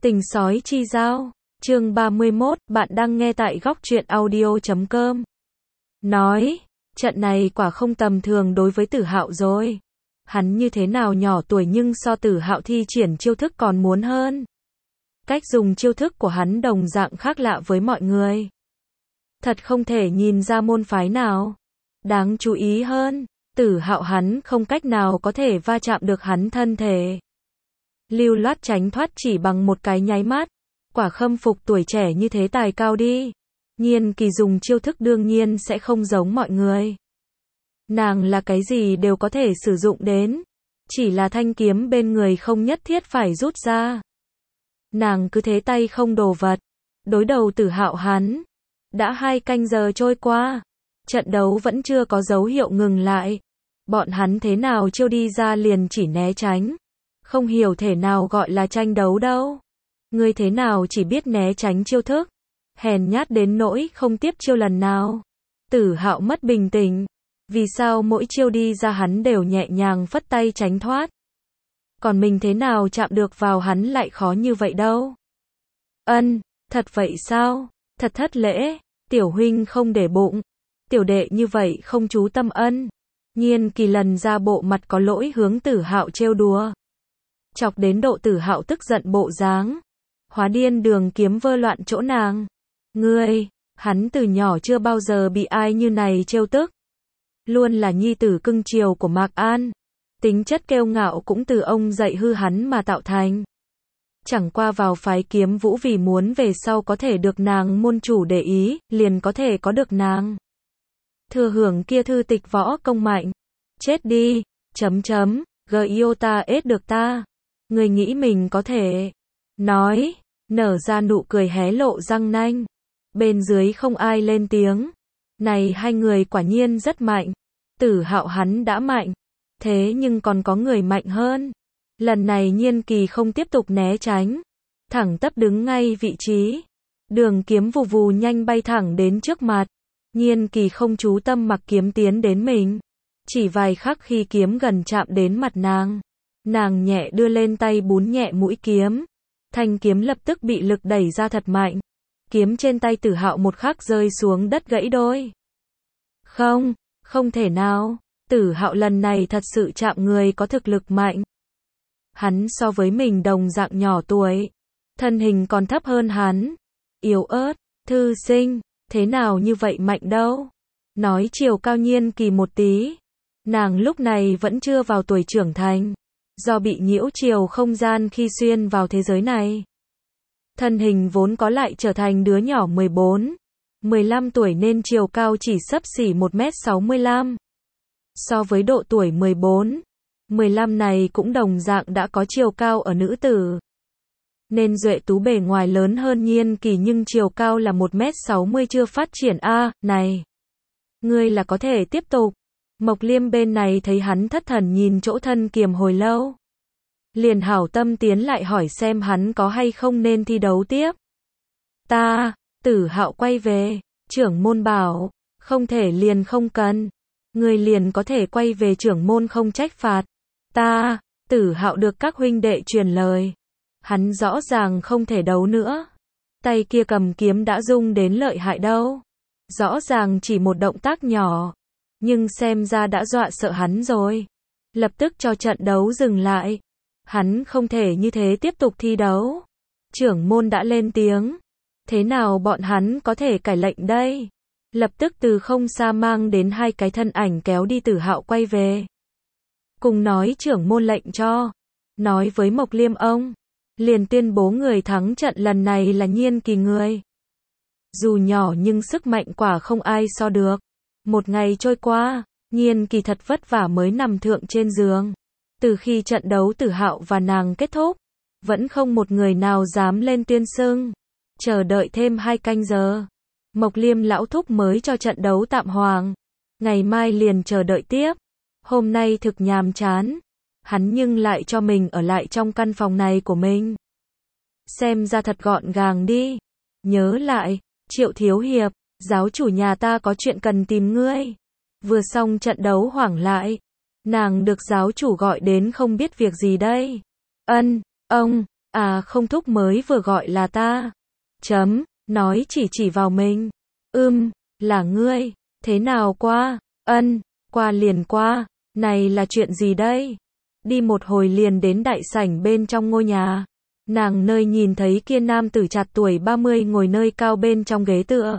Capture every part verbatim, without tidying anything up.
Tình sói chi giao, chương ba mươi mốt, bạn đang nghe tại góc truyện audio chấm com. Nói, trận này quả không tầm thường đối với Tử Hạo rồi. Hắn như thế nào nhỏ tuổi nhưng so Tử Hạo thi triển chiêu thức còn muốn hơn. Cách dùng chiêu thức của hắn đồng dạng khác lạ với mọi người. Thật không thể nhìn ra môn phái nào. Đáng chú ý hơn, Tử Hạo hắn không cách nào có thể va chạm được hắn thân thể. Lưu loát tránh thoát chỉ bằng một cái nháy mắt. Quả khâm phục tuổi trẻ như thế tài cao đi. Nhiên Kỳ dùng chiêu thức đương nhiên sẽ không giống mọi người. Nàng là cái gì đều có thể sử dụng đến. Chỉ là thanh kiếm bên người không nhất thiết phải rút ra. Nàng cứ thế tay không đồ vật. Đối đầu Tử Hạo hắn. Đã hai canh giờ trôi qua. Trận đấu vẫn chưa có dấu hiệu ngừng lại. Bọn hắn thế nào chiêu đi ra liền chỉ né tránh. Không hiểu thể nào gọi là tranh đấu đâu. Ngươi thế nào chỉ biết né tránh chiêu thức. Hèn nhát đến nỗi không tiếp chiêu lần nào. Tử Hạo mất bình tĩnh. Vì sao mỗi chiêu đi ra hắn đều nhẹ nhàng phất tay tránh thoát. Còn mình thế nào chạm được vào hắn lại khó như vậy đâu. Ân, thật vậy sao? Thật thất lễ. Tiểu huynh không để bụng. Tiểu đệ như vậy không chú tâm ân. Nhiên Kỳ lần ra bộ mặt có lỗi hướng Tử Hạo trêu đùa. Chọc đến độ Tử Hạo tức giận bộ dáng. Hóa điên đường kiếm vơ loạn chỗ nàng. Ngươi, hắn từ nhỏ chưa bao giờ bị ai như này trêu tức. Luôn là nhi tử cưng chiều của Mạc An. Tính chất kiêu ngạo cũng từ ông dạy hư hắn mà tạo thành. Chẳng qua vào phái kiếm vũ vì muốn về sau có thể được nàng môn chủ để ý, liền có thể có được nàng. Thừa hưởng kia thư tịch võ công mạnh. Chết đi, chấm chấm, Giota ết được ta. Người nghĩ mình có thể. Nói, nở ra nụ cười hé lộ răng nanh. Bên dưới không ai lên tiếng. Này hai người quả nhiên rất mạnh. Tử Hạo hắn đã mạnh. Thế nhưng còn có người mạnh hơn. Lần này Nhiên Kỳ không tiếp tục né tránh. Thẳng tắp đứng ngay vị trí. Đường kiếm vù vù nhanh bay thẳng đến trước mặt. Nhiên Kỳ không chú tâm mặc kiếm tiến đến mình. Chỉ vài khắc khi kiếm gần chạm đến mặt nàng. Nàng nhẹ đưa lên tay bún nhẹ mũi kiếm. Thanh kiếm lập tức bị lực đẩy ra thật mạnh. Kiếm trên tay Tử Hạo một khắc rơi xuống đất gãy đôi. Không, không thể nào. Tử Hạo lần này thật sự chạm người có thực lực mạnh. Hắn so với mình đồng dạng nhỏ tuổi. Thân hình còn thấp hơn hắn. Yếu ớt, thư sinh, thế nào như vậy mạnh đâu. Nói chiều cao Nhiên Kỳ một tí. Nàng lúc này vẫn chưa vào tuổi trưởng thành. Do bị nhiễu chiều không gian khi xuyên vào thế giới này. Thân hình vốn có lại trở thành đứa nhỏ mười bốn, mười lăm tuổi nên chiều cao chỉ xấp xỉ một mét sáu mươi lăm. So với độ tuổi mười bốn, mười lăm này cũng đồng dạng đã có chiều cao ở nữ tử. Nên Duệ Tú bề ngoài lớn hơn Nhiên Kỳ nhưng chiều cao là một mét sáu mươi chưa phát triển a, à, này. Ngươi là có thể tiếp tục. Mộc Liêm bên này thấy hắn thất thần nhìn chỗ thân kiềm hồi lâu. Liền hảo tâm tiến lại hỏi xem hắn có hay không nên thi đấu tiếp. Ta, Tử Hạo quay về, trưởng môn bảo, không thể liền không cần. Người liền có thể quay về trưởng môn không trách phạt. Ta, Tử Hạo được các huynh đệ truyền lời. Hắn rõ ràng không thể đấu nữa. Tay kia cầm kiếm đã rung đến lợi hại đâu. Rõ ràng chỉ một động tác nhỏ. Nhưng xem ra đã dọa sợ hắn rồi. Lập tức cho trận đấu dừng lại. Hắn không thể như thế tiếp tục thi đấu. Trưởng môn đã lên tiếng. Thế nào bọn hắn có thể cải lệnh đây? Lập tức từ không xa mang đến hai cái thân ảnh kéo đi Tử Hạo quay về. Cùng nói trưởng môn lệnh cho. Nói với Mộc Liêm ông. Liền tuyên bố người thắng trận lần này là Nhiên Kỳ người. Dù nhỏ nhưng sức mạnh quả không ai so được. Một ngày trôi qua, Nhiên Kỳ thật vất vả mới nằm thượng trên giường. Từ khi trận đấu Tử Hạo và nàng kết thúc, vẫn không một người nào dám lên tuyên xưng. Chờ đợi thêm hai canh giờ, Mộc Liêm lão thúc mới cho trận đấu tạm hoãn. Ngày mai liền chờ đợi tiếp. Hôm nay thực nhàm chán. Hắn nhưng lại cho mình ở lại trong căn phòng này của mình. Xem ra thật gọn gàng đi. Nhớ lại, Triệu Thiếu Hiệp, giáo chủ nhà ta có chuyện cần tìm ngươi. Vừa xong trận đấu hoảng lại. Nàng được giáo chủ gọi đến không biết việc gì đây. Ân, ông, À không, thúc mới vừa gọi là ta. Chấm, nói chỉ chỉ vào mình. Ưm, là ngươi, thế nào qua? Ân, qua liền qua, này là chuyện gì đây? Đi một hồi liền đến đại sảnh bên trong ngôi nhà. Nàng nơi nhìn thấy kia nam tử trạc tuổi ba mươi ngồi nơi cao bên trong ghế tựa.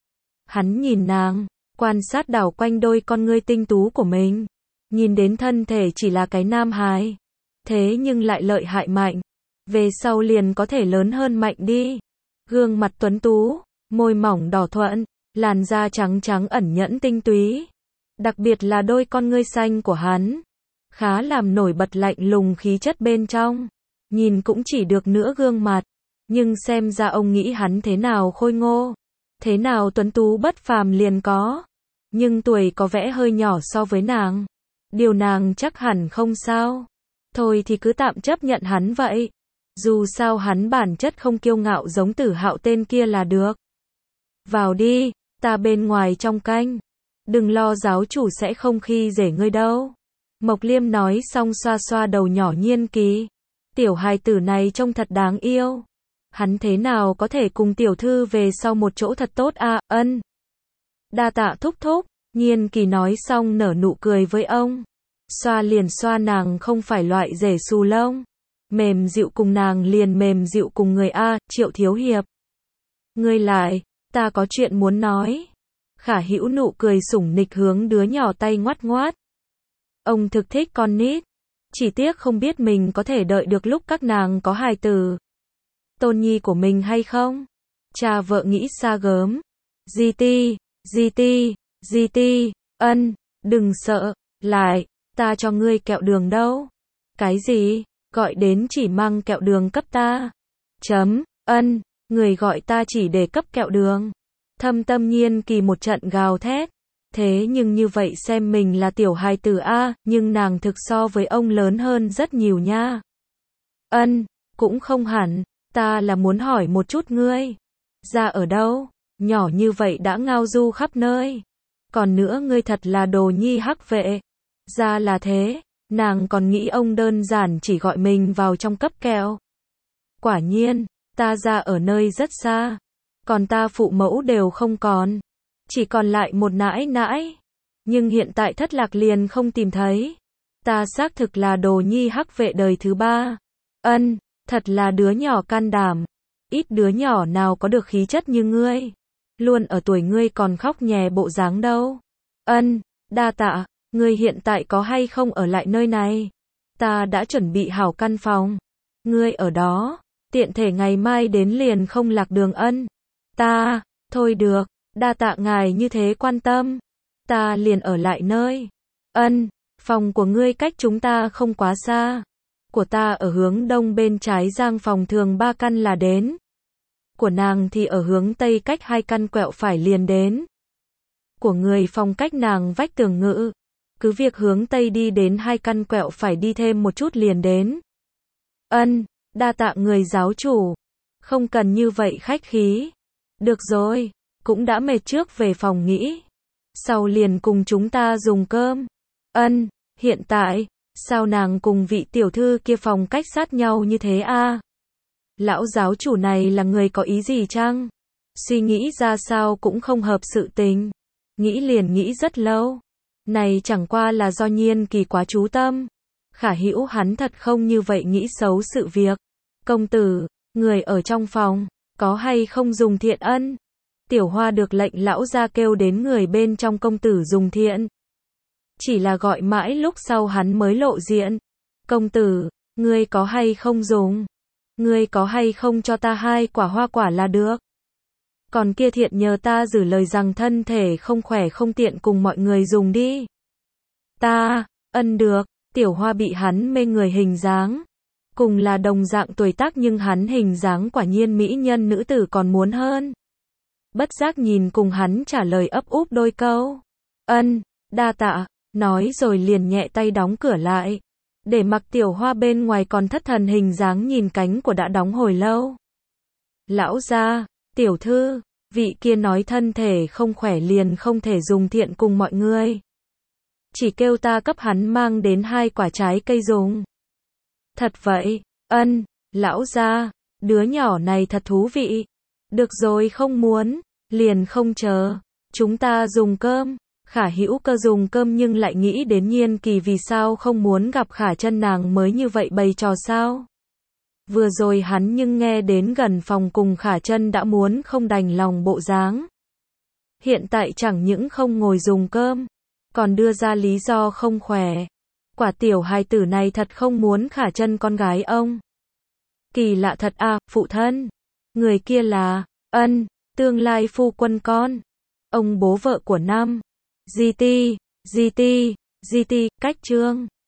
Hắn nhìn nàng, quan sát đảo quanh đôi con ngươi tinh tú của mình. Nhìn đến thân thể chỉ là cái nam hài. Thế nhưng lại lợi hại mạnh. Về sau liền có thể lớn hơn mạnh đi. Gương mặt tuấn tú, môi mỏng đỏ thuận, làn da trắng trắng ẩn nhẫn tinh túy. Đặc biệt là đôi con ngươi xanh của hắn. Khá làm nổi bật lạnh lùng khí chất bên trong. Nhìn cũng chỉ được nửa gương mặt. Nhưng xem ra ông nghĩ hắn thế nào khôi ngô. Thế nào tuấn tú bất phàm liền có. Nhưng tuổi có vẻ hơi nhỏ so với nàng. Điều nàng chắc hẳn không sao. Thôi thì cứ tạm chấp nhận hắn vậy. Dù sao hắn bản chất không kiêu ngạo giống Tử Hạo tên kia là được. Vào đi, ta bên ngoài trong canh. Đừng lo, giáo chủ sẽ không khi dễ ngươi đâu. Mộc Liêm nói xong xoa xoa đầu nhỏ Nhiên Kỳ. Tiểu hài tử này trông thật đáng yêu. Hắn thế nào có thể cùng tiểu thư về sau một chỗ thật tốt à, ân. Đa tạ thúc thúc, Nhiên Kỳ nói xong nở nụ cười với ông. Xoa liền xoa nàng không phải loại rể xù lông. Mềm dịu cùng nàng liền mềm dịu cùng người a, Triệu thiếu hiệp. Ngươi lại, ta có chuyện muốn nói. Khả Hữu nụ cười sủng nịch hướng đứa nhỏ tay ngoắt ngoát. Ông thực thích con nít. Chỉ tiếc không biết mình có thể đợi được lúc các nàng có hài tử. Tôn nhi của mình hay không? Cha vợ nghĩ xa gớm. Di ti, di ti, di ti, ân, đừng sợ, lại, ta cho ngươi kẹo đường đâu. Cái gì? Gọi đến chỉ mang kẹo đường cấp ta. Chấm, ân, người gọi ta chỉ để cấp kẹo đường. Thâm Tâm Nhiên Kỳ một trận gào thét. Thế nhưng như vậy xem mình là tiểu hài tử a, nhưng nàng thực so với ông lớn hơn rất nhiều nha. Ân, cũng không hẳn, ta là muốn hỏi một chút ngươi. Ra ở đâu? Nhỏ như vậy đã ngao du khắp nơi. Còn nữa ngươi thật là đồ nhi hắc vệ. Ra là thế, nàng còn nghĩ ông đơn giản chỉ gọi mình vào trong cấp kẹo. Quả nhiên, ta ra ở nơi rất xa. Còn ta phụ mẫu đều không còn. Chỉ còn lại một nãi nãi. Nhưng hiện tại thất lạc liền không tìm thấy. Ta xác thực là đồ nhi hắc vệ đời thứ ba. Ân, thật là đứa nhỏ can đảm. Ít đứa nhỏ nào có được khí chất như ngươi. Luôn ở tuổi ngươi còn khóc nhè bộ dáng đâu. Ân, đa tạ, ngươi hiện tại có hay không ở lại nơi này? Ta đã chuẩn bị hảo căn phòng. Ngươi ở đó, tiện thể ngày mai đến liền không lạc đường. Ân. Ta, thôi được, đa tạ ngài như thế quan tâm. Ta liền ở lại nơi. Ân, phòng của ngươi cách chúng ta không quá xa. Của ta ở hướng đông bên trái giang phòng thường ba căn là đến. Của nàng thì ở hướng tây cách hai căn quẹo phải liền đến. Của người phòng cách nàng vách tường ngự. Cứ việc hướng tây đi đến hai căn quẹo phải đi thêm một chút liền đến. Ân, đa tạ người giáo chủ. Không cần như vậy khách khí. Được rồi, cũng đã mệt trước về phòng nghỉ. Sau liền cùng chúng ta dùng cơm. Ân, hiện tại, sao nàng cùng vị tiểu thư kia phòng cách sát nhau như thế a? Lão giáo chủ này là người có ý gì chăng? Suy nghĩ ra sao cũng không hợp sự tình. Nghĩ liền nghĩ rất lâu. Này chẳng qua là do Nhiên Kỳ quá chú tâm. Khả Hữu hắn thật không như vậy nghĩ xấu sự việc. Công tử, người ở trong phòng, có hay không dùng thiện ân? Tiểu Hoa được lệnh lão gia kêu đến người bên trong công tử dùng thiện. Chỉ là gọi mãi lúc sau hắn mới lộ diện. Công tử, ngươi có hay không dùng? Ngươi có hay không cho ta hai quả hoa quả là được. Còn kia thiện nhờ ta giữ lời rằng thân thể không khỏe không tiện cùng mọi người dùng đi. Ta, ân được, Tiểu Hoa bị hắn mê người hình dáng. Cùng là đồng dạng tuổi tác nhưng hắn hình dáng quả nhiên mỹ nhân nữ tử còn muốn hơn. Bất giác nhìn cùng hắn trả lời ấp úp đôi câu. Ân, đa tạ, nói rồi liền nhẹ tay đóng cửa lại. Để mặc Tiểu Hoa bên ngoài còn thất thần hình dáng nhìn cánh của đã đóng hồi lâu. Lão gia, tiểu thư, vị kia nói thân thể không khỏe liền không thể dùng thiện cùng mọi người. Chỉ kêu ta cấp hắn mang đến hai quả trái cây dùng. Thật vậy, ân, Lão gia, đứa nhỏ này thật thú vị. Được rồi, không muốn, liền không chờ. Chúng ta dùng cơm. Khả Hữu Cơ dùng cơm nhưng lại nghĩ đến Nhiên Kỳ vì sao không muốn gặp Khả Chân nàng mới như vậy bày trò sao. Vừa rồi hắn nhưng nghe đến gần phòng cùng Khả Chân đã muốn không đành lòng bộ dáng. Hiện tại chẳng những không ngồi dùng cơm, còn đưa ra lý do không khỏe. Quả tiểu hài tử này thật không muốn Khả Chân con gái ông. Kỳ lạ thật à, phụ thân. Người kia là, Ân, tương lai phu quân con. Ông bố vợ của năm. giê tê, giê tê, giê tê, cách chương.